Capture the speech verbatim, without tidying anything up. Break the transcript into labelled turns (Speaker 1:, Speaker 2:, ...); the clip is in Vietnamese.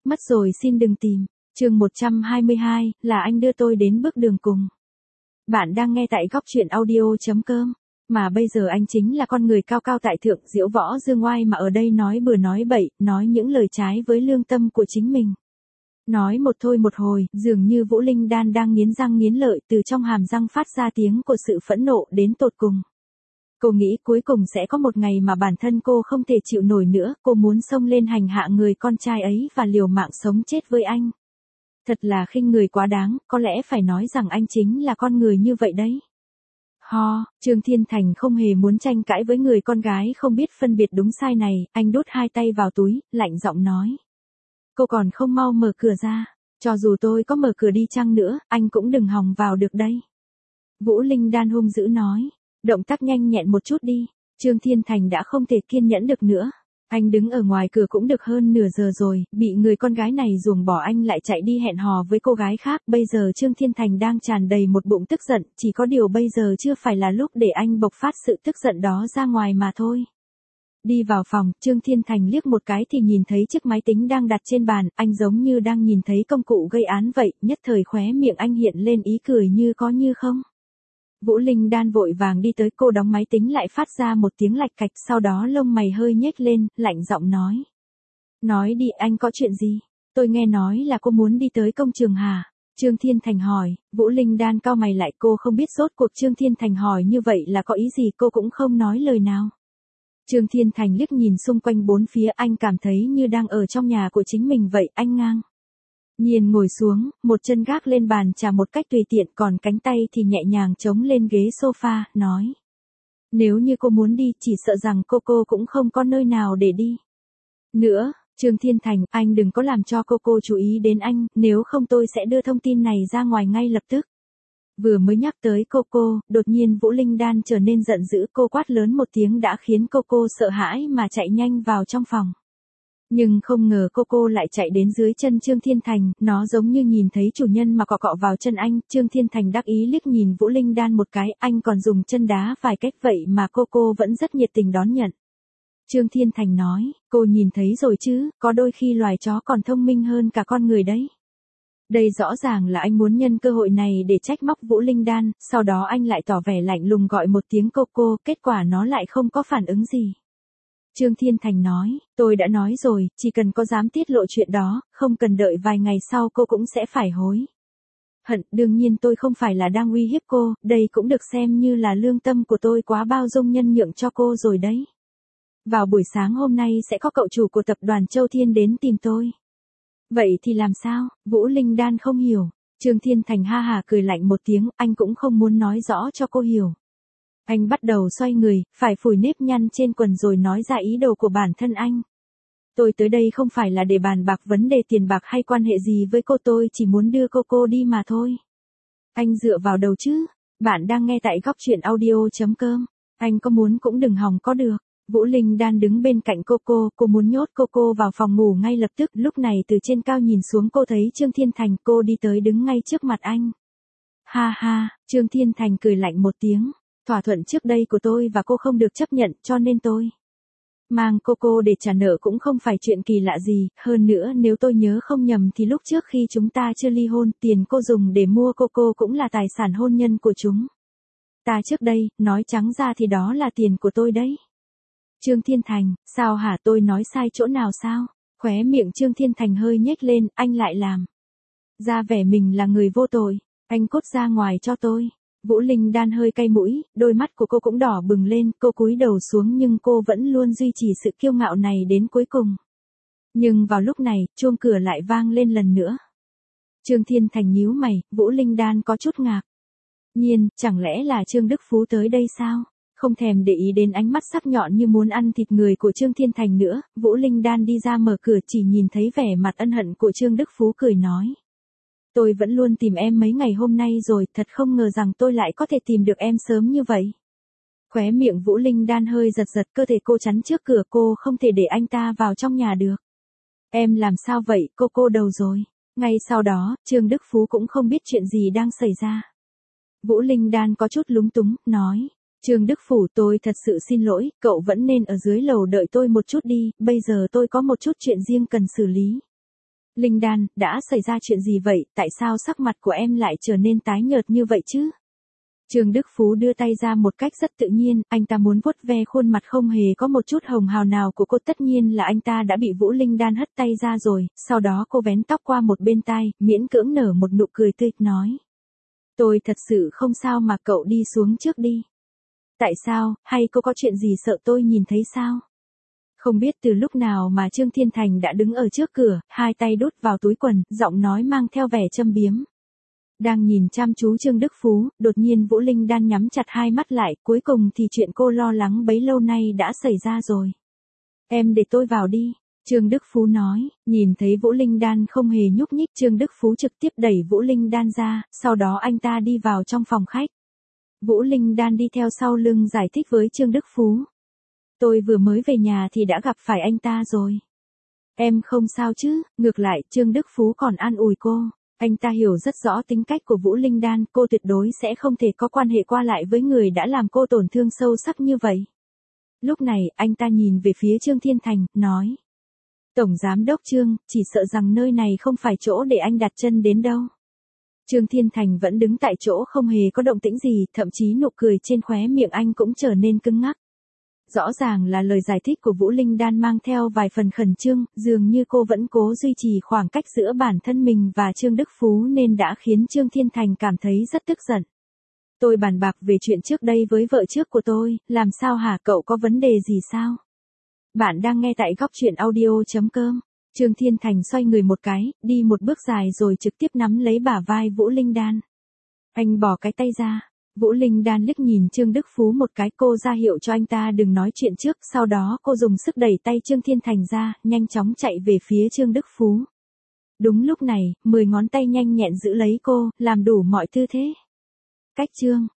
Speaker 1: Mất rồi xin đừng tìm. Chương một trăm hai mươi hai, là anh đưa tôi đến bước đường cùng. Bạn đang nghe tại góc truyện audio.com. Mà bây giờ anh chính là con người cao cao tại thượng, diễu võ dương oai mà ở đây nói bừa nói bậy, nói những lời trái với lương tâm của chính mình. Nói một thôi một hồi, dường như Vũ Linh Đan đang nghiến răng nghiến lợi, từ trong hàm răng phát ra tiếng của sự phẫn nộ đến tột cùng. Cô nghĩ cuối cùng sẽ có một ngày mà bản thân cô không thể chịu nổi nữa, cô muốn xông lên hành hạ người con trai ấy và liều mạng sống chết với anh. Thật là khinh người quá đáng, có lẽ phải nói rằng anh chính là con người như vậy đấy. Ho, Trương Thiên Thành không hề muốn tranh cãi với người con gái không biết phân biệt đúng sai này, anh đút hai tay vào túi, lạnh giọng nói. Cô còn không mau mở cửa ra, cho dù tôi có mở cửa đi chăng nữa, anh cũng đừng hòng vào được đây. Vũ Linh Đan hung dữ nói, động tác nhanh nhẹn một chút đi. Trương Thiên Thành đã không thể kiên nhẫn được nữa. Anh đứng ở ngoài cửa cũng được hơn nửa giờ rồi, bị người con gái này ruồng bỏ anh lại chạy đi hẹn hò với cô gái khác. Bây giờ Trương Thiên Thành đang tràn đầy một bụng tức giận, chỉ có điều bây giờ chưa phải là lúc để anh bộc phát sự tức giận đó ra ngoài mà thôi. Đi vào phòng, Trương Thiên Thành liếc một cái thì nhìn thấy chiếc máy tính đang đặt trên bàn, anh giống như đang nhìn thấy công cụ gây án vậy, nhất thời khóe miệng anh hiện lên ý cười như có như không. Vũ Linh Đan vội vàng đi tới, cô đóng máy tính lại phát ra một tiếng lạch cạch, sau đó lông mày hơi nhếch lên, lạnh giọng nói. Nói đi, anh có chuyện gì? Tôi nghe nói là cô muốn đi tới công trường hả? Trương Thiên Thành hỏi. Vũ Linh Đan cau mày lại, cô không biết rốt cuộc Trương Thiên Thành hỏi như vậy là có ý gì, cô cũng không nói lời nào. Trương Thiên Thành liếc nhìn xung quanh bốn phía, anh cảm thấy như đang ở trong nhà của chính mình vậy, anh ngang nhiên ngồi xuống, một chân gác lên bàn trà một cách tùy tiện, còn cánh tay thì nhẹ nhàng chống lên ghế sofa, nói. Nếu như cô muốn đi, chỉ sợ rằng cô cô cũng không có nơi nào để đi. Nữa, Trương Thiên Thành, anh đừng có làm cho cô cô chú ý đến anh, nếu không tôi sẽ đưa thông tin này ra ngoài ngay lập tức. Vừa mới nhắc tới cô cô, đột nhiên Vũ Linh Đan trở nên giận dữ, cô quát lớn một tiếng đã khiến cô cô sợ hãi mà chạy nhanh vào trong phòng. Nhưng không ngờ cô cô lại chạy đến dưới chân Trương Thiên Thành, nó giống như nhìn thấy chủ nhân mà cọ cọ vào chân anh. Trương Thiên Thành đắc ý liếc nhìn Vũ Linh Đan một cái, anh còn dùng chân đá vài cách vậy mà cô cô vẫn rất nhiệt tình đón nhận. Trương Thiên Thành nói, cô nhìn thấy rồi chứ, có đôi khi loài chó còn thông minh hơn cả con người đấy. Đây rõ ràng là anh muốn nhân cơ hội này để trách móc Vũ Linh Đan, sau đó anh lại tỏ vẻ lạnh lùng gọi một tiếng cô cô, kết quả nó lại không có phản ứng gì. Trương Thiên Thành nói, tôi đã nói rồi, chỉ cần có dám tiết lộ chuyện đó, không cần đợi vài ngày sau cô cũng sẽ phải hối hận. Đương nhiên tôi không phải là đang uy hiếp cô, đây cũng được xem như là lương tâm của tôi quá bao dung nhân nhượng cho cô rồi đấy. Vào buổi sáng hôm nay sẽ có cậu chủ của tập đoàn Châu Thiên đến tìm tôi. Vậy thì làm sao? Vũ Linh Đan không hiểu. Trương Thiên Thành ha hà cười lạnh một tiếng, anh cũng không muốn nói rõ cho cô hiểu. Anh bắt đầu xoay người, phải phủi nếp nhăn trên quần rồi nói ra ý đồ của bản thân anh. Tôi tới đây không phải là để bàn bạc vấn đề tiền bạc hay quan hệ gì với cô, tôi chỉ muốn đưa cô cô đi mà thôi. Anh dựa vào đầu chứ, bạn đang nghe tại góc truyện audio.com, anh có muốn cũng đừng hòng có được. Vũ Linh Đan đứng bên cạnh cô cô, cô muốn nhốt cô cô vào phòng ngủ ngay lập tức, lúc này từ trên cao nhìn xuống cô thấy Trương Thiên Thành, cô đi tới đứng ngay trước mặt anh. Ha ha, Trương Thiên Thành cười lạnh một tiếng. Thỏa thuận trước đây của tôi và cô không được chấp nhận, cho nên tôi mang cô cô để trả nợ cũng không phải chuyện kỳ lạ gì, hơn nữa nếu tôi nhớ không nhầm thì lúc trước khi chúng ta chưa ly hôn, tiền cô dùng để mua cô cô cũng là tài sản hôn nhân của chúng ta trước đây, nói trắng ra thì đó là tiền của tôi đấy. Trương Thiên Thành, sao hả, tôi nói sai chỗ nào sao? Khóe miệng Trương Thiên Thành hơi nhếch lên, anh lại làm ra vẻ mình là người vô tội, anh cút ra ngoài cho tôi. Vũ Linh Đan hơi cay mũi, đôi mắt của cô cũng đỏ bừng lên, cô cúi đầu xuống nhưng cô vẫn luôn duy trì sự kiêu ngạo này đến cuối cùng. Nhưng vào lúc này, chuông cửa lại vang lên lần nữa. Trương Thiên Thành nhíu mày, Vũ Linh Đan có chút ngạc nhiên, chẳng lẽ là Trương Đức Phú tới đây sao? Không thèm để ý đến ánh mắt sắc nhọn như muốn ăn thịt người của Trương Thiên Thành nữa, Vũ Linh Đan đi ra mở cửa, chỉ nhìn thấy vẻ mặt ân hận của Trương Đức Phú, cười nói. Tôi vẫn luôn tìm em mấy ngày hôm nay rồi, thật không ngờ rằng tôi lại có thể tìm được em sớm như vậy. Khóe miệng Vũ Linh Đan hơi giật giật, cơ thể cô chắn trước cửa, cô không thể để anh ta vào trong nhà được. Em làm sao vậy, cô cô đầu rồi. Ngay sau đó, Trương Đức Phú cũng không biết chuyện gì đang xảy ra. Vũ Linh Đan có chút lúng túng, nói. Trương Đức Phủ, tôi thật sự xin lỗi, cậu vẫn nên ở dưới lầu đợi tôi một chút đi, bây giờ tôi có một chút chuyện riêng cần xử lý. Linh Đan, đã xảy ra chuyện gì vậy, tại sao sắc mặt của em lại trở nên tái nhợt như vậy chứ? Trương Đức Phú đưa tay ra một cách rất tự nhiên, anh ta muốn vuốt ve khuôn mặt không hề có một chút hồng hào nào của cô, tất nhiên là anh ta đã bị Vũ Linh Đan hất tay ra rồi, sau đó cô vén tóc qua một bên tai, miễn cưỡng nở một nụ cười tươi, nói. Tôi thật sự không sao mà cậu đi xuống trước đi. Tại sao, hay cô có chuyện gì sợ tôi nhìn thấy sao? Không biết từ lúc nào mà Trương Thiên Thành đã đứng ở trước cửa, hai tay đút vào túi quần, giọng nói mang theo vẻ châm biếm. Đang nhìn chăm chú Trương Đức Phú, đột nhiên Vũ Linh Đan nhắm chặt hai mắt lại, cuối cùng thì chuyện cô lo lắng bấy lâu nay đã xảy ra rồi. Em để tôi vào đi, Trương Đức Phú nói, nhìn thấy Vũ Linh Đan không hề nhúc nhích, Trương Đức Phú trực tiếp đẩy Vũ Linh Đan ra, sau đó anh ta đi vào trong phòng khách. Vũ Linh Đan đi theo sau lưng giải thích với Trương Đức Phú. Tôi vừa mới về nhà thì đã gặp phải anh ta rồi. Em không sao chứ, ngược lại, Trương Đức Phú còn an ủi cô. Anh ta hiểu rất rõ tính cách của Vũ Linh Đan, cô tuyệt đối sẽ không thể có quan hệ qua lại với người đã làm cô tổn thương sâu sắc như vậy. Lúc này, anh ta nhìn về phía Trương Thiên Thành, nói. Tổng Giám đốc Trương, chỉ sợ rằng nơi này không phải chỗ để anh đặt chân đến đâu. Trương Thiên Thành vẫn đứng tại chỗ không hề có động tĩnh gì, thậm chí nụ cười trên khóe miệng anh cũng trở nên cứng ngắc. Rõ ràng là lời giải thích của Vũ Linh Đan mang theo vài phần khẩn trương, dường như cô vẫn cố duy trì khoảng cách giữa bản thân mình và Trương Đức Phú nên đã khiến Trương Thiên Thành cảm thấy rất tức giận. Tôi bàn bạc về chuyện trước đây với vợ trước của tôi, làm sao hả, cậu có vấn đề gì sao? Bạn đang nghe tại góc truyện audio chấm com. Trương Thiên Thành xoay người một cái, đi một bước dài rồi trực tiếp nắm lấy bả vai Vũ Linh Đan. Anh bỏ cái tay ra. Vũ Linh Đan liếc nhìn Trương Đức Phú một cái, cô ra hiệu cho anh ta đừng nói chuyện trước, sau đó cô dùng sức đẩy tay Trương Thiên Thành ra, nhanh chóng chạy về phía Trương Đức Phú. Đúng lúc này, mười ngón tay nhanh nhẹn giữ lấy cô, làm đủ mọi tư thế. Cách Trương